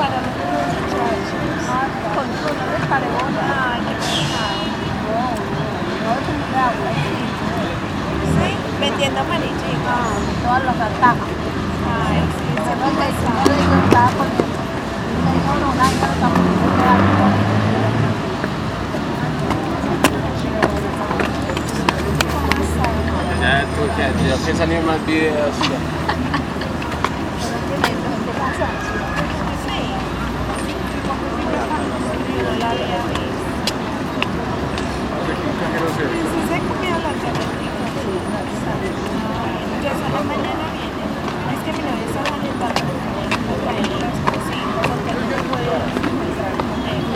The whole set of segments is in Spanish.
para los muchachos. Con todo de carbón. Ay, qué pesado. No, es un agua, sí. Vendiendo amarillito. Todas las atajas. Ay, sí, se me pesado. Yo estaba poniendo. Tengo un año de campo. Ya tú que salir más videos. Se comió la ya solo mañana viene. Es que mi novia está saliendo a traer las cositas porque no puedo entrar con él.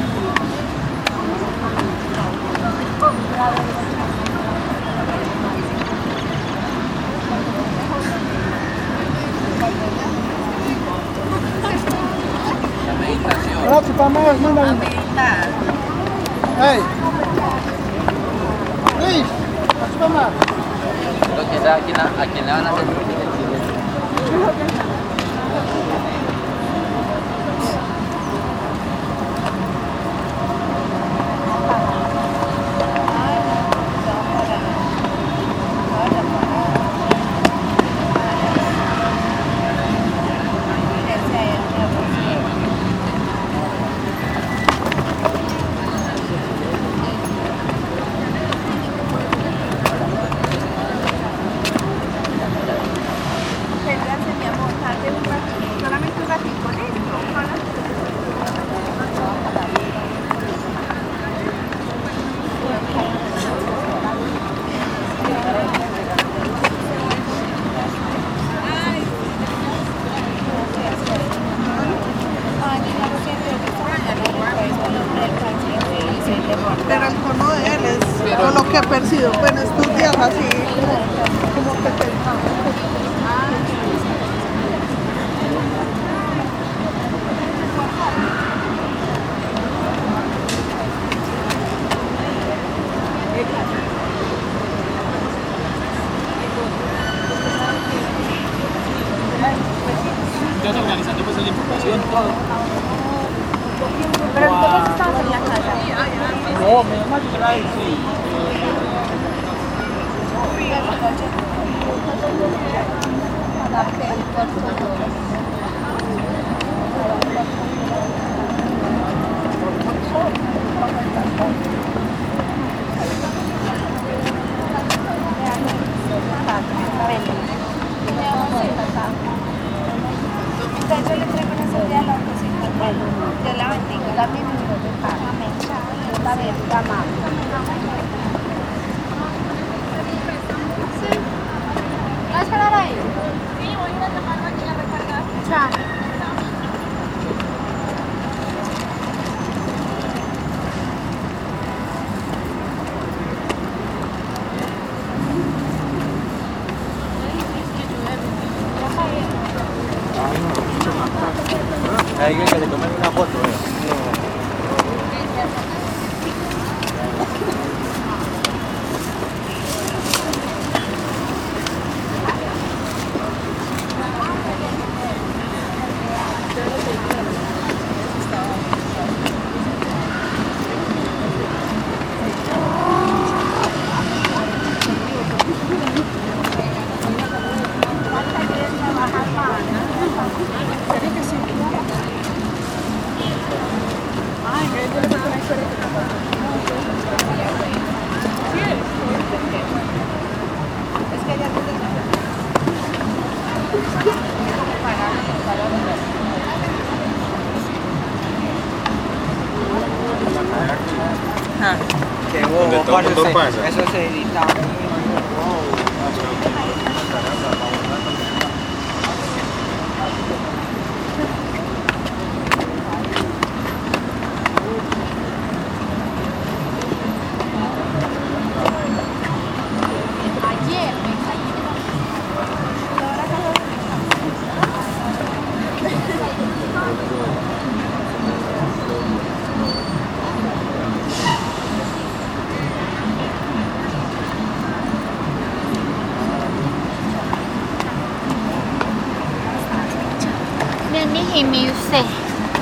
No, chupa más, manda. Hey. Luis, chupa más. Lo que da a quién le van a hacer. Pero el tono de él es, por lo que he percibido, bueno, estos días así, como que Estás organizando pues la información, todo. Pero entonces estabas en la casa. No, me llama a sí. Yo le traigo una sandía a la cosita. Dios la bendiga. También amén. Está bien, amado. ¿Vas a esperar ahí? Sí, voy a ir a tomarlo aquí a recargar. Chao. Hay que le tomen una foto. Qué bobo, todo el mundo pasa. eso se edita. Bien, mi usted.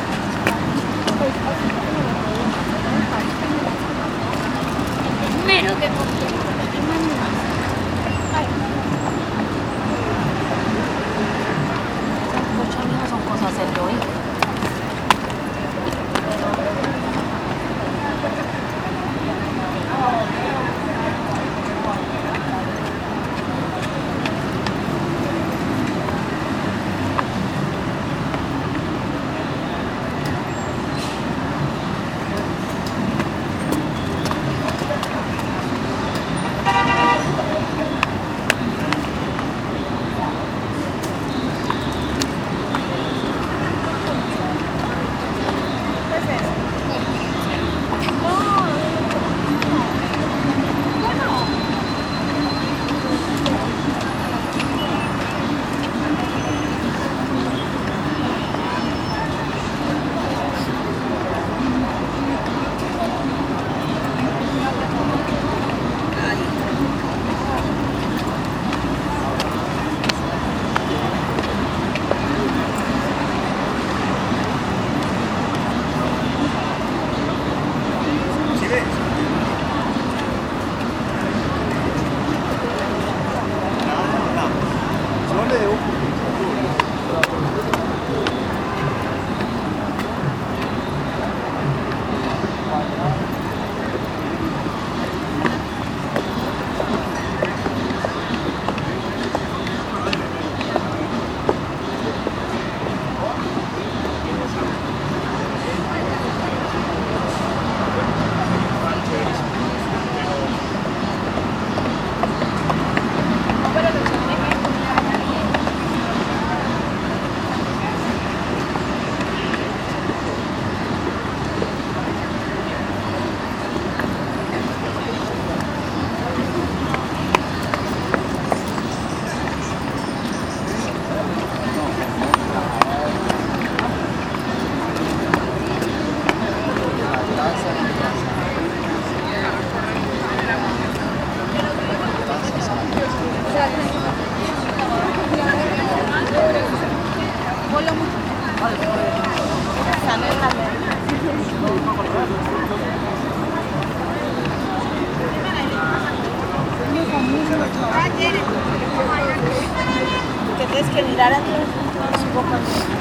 Que tienes que mirar a ti un poco.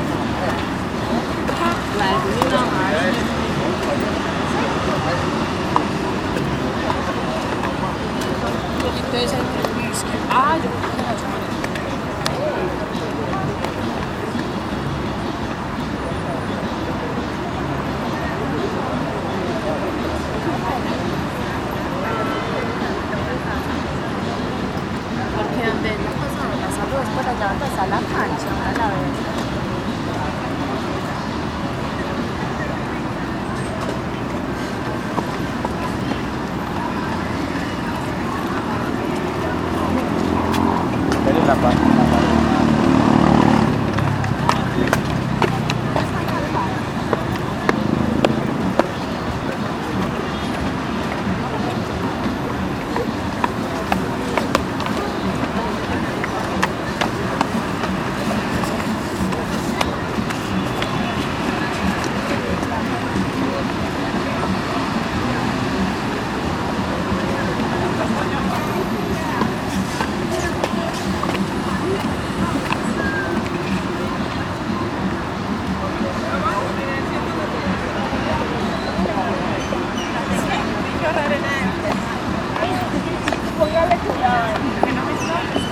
Entonces entre whisky. Ah, yo creo que no. Porque donde las personas las saludos por allá donde está la cancha, a la vez. Pero la página. Póngale cuidado, que no me toques.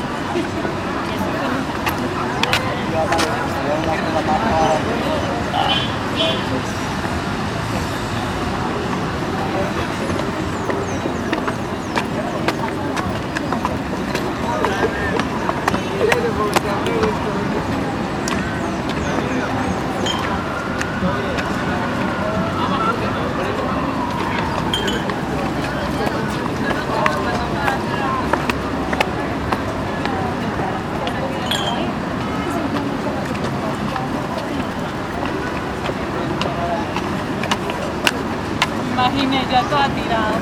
Imaginé ya toda tirada.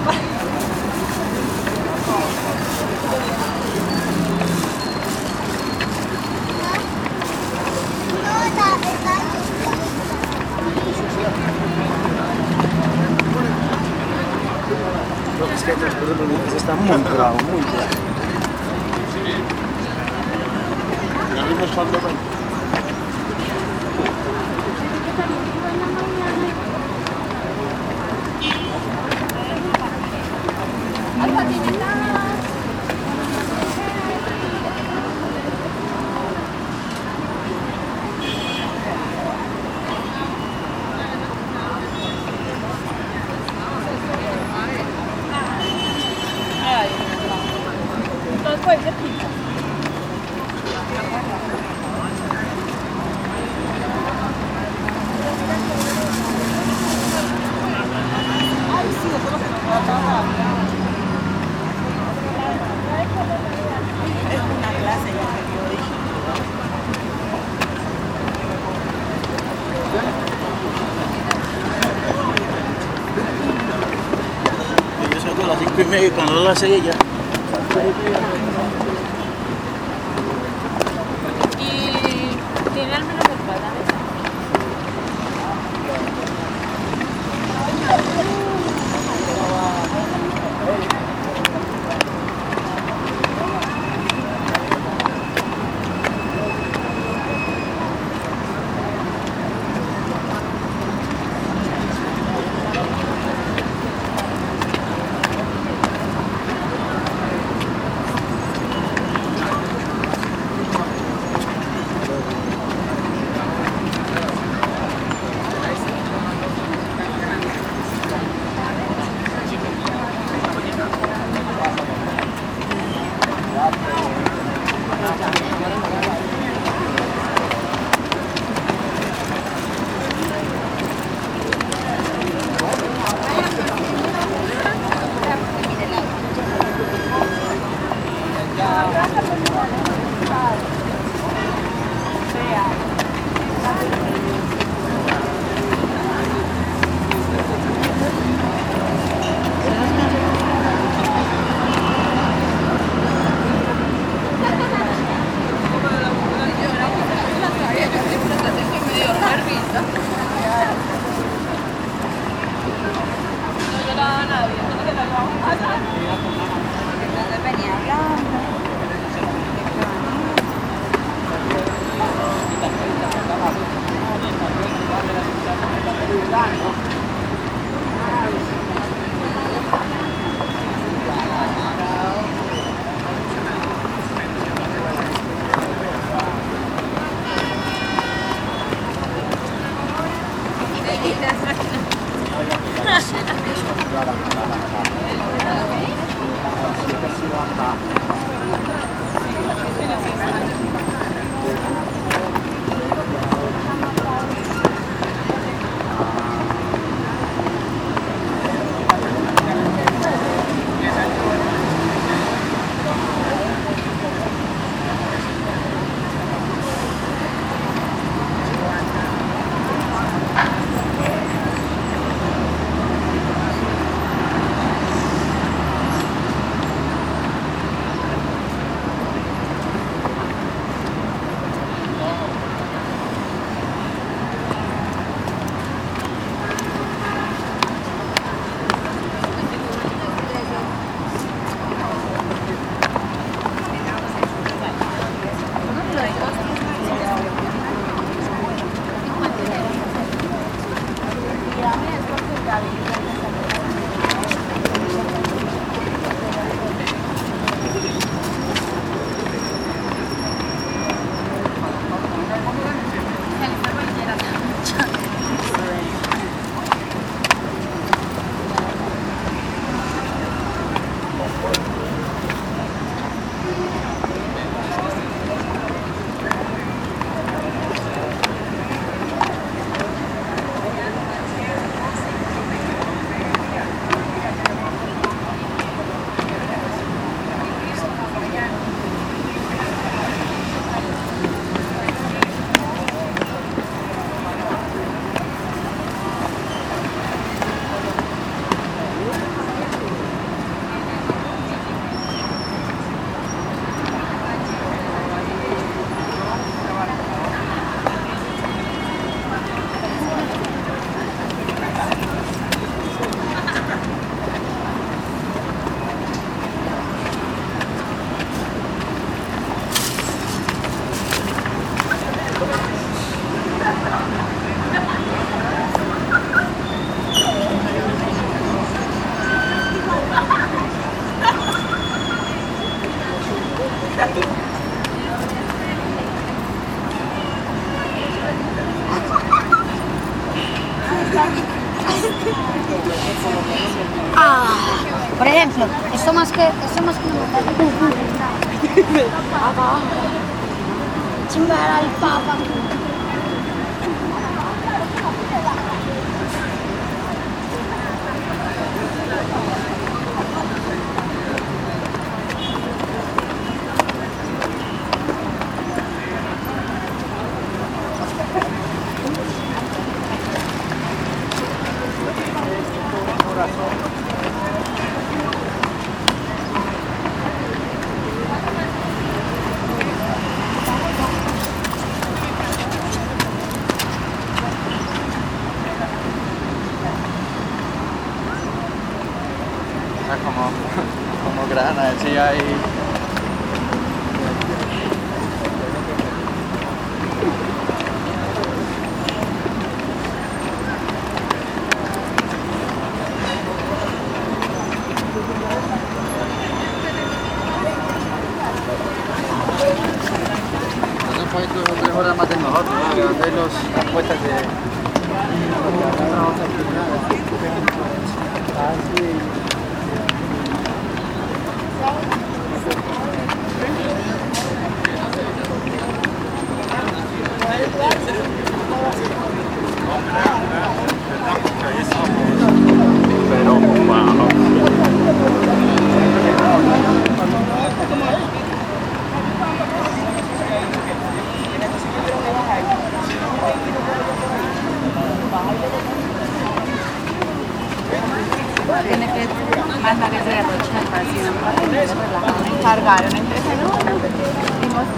No, es que el transporte público está muy bravo, muy bravo. Ya vimos cuando ven. Entonces puede ser pizza. Ay, sí, eso es lo que nos va a pasar. Es una clase ya que yo dije. Yo salgo a las 5:30 y cuando las 6 ya. Y tiene al menos el plátano. Por ejemplo, esto más que chimbar al Papa. Es como grana, sí hay. No fue 2 o 3 horas más de nosotros, ¿no? Levanté las puestas de. Pero, wow. Tiene que mandar ese derroche de pasión para que nos relajamos. Cargaron entre semana. Dimos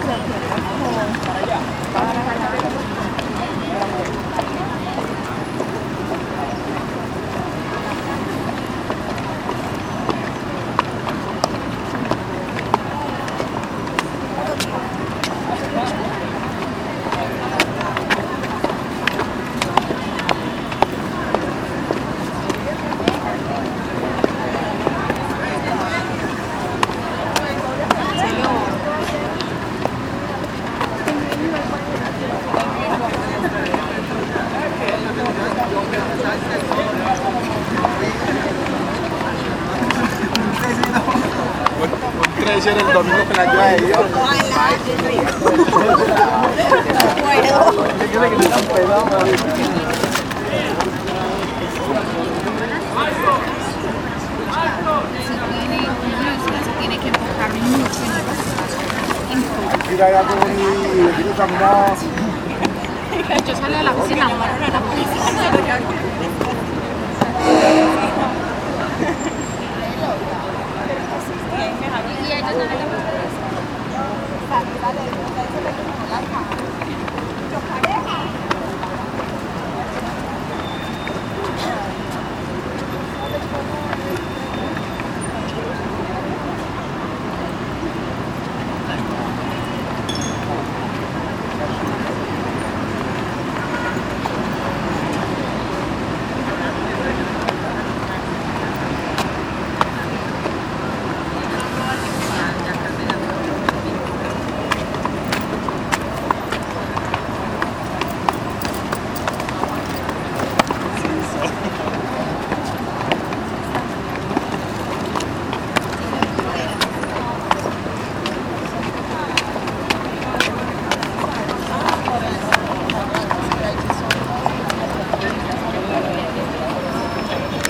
Tradición el domingo con la lluvia de Dios. Tiene que enfocar mucho en Mira, ya como ni caminaba. yo salí a la cocina a la policía. Y ellos no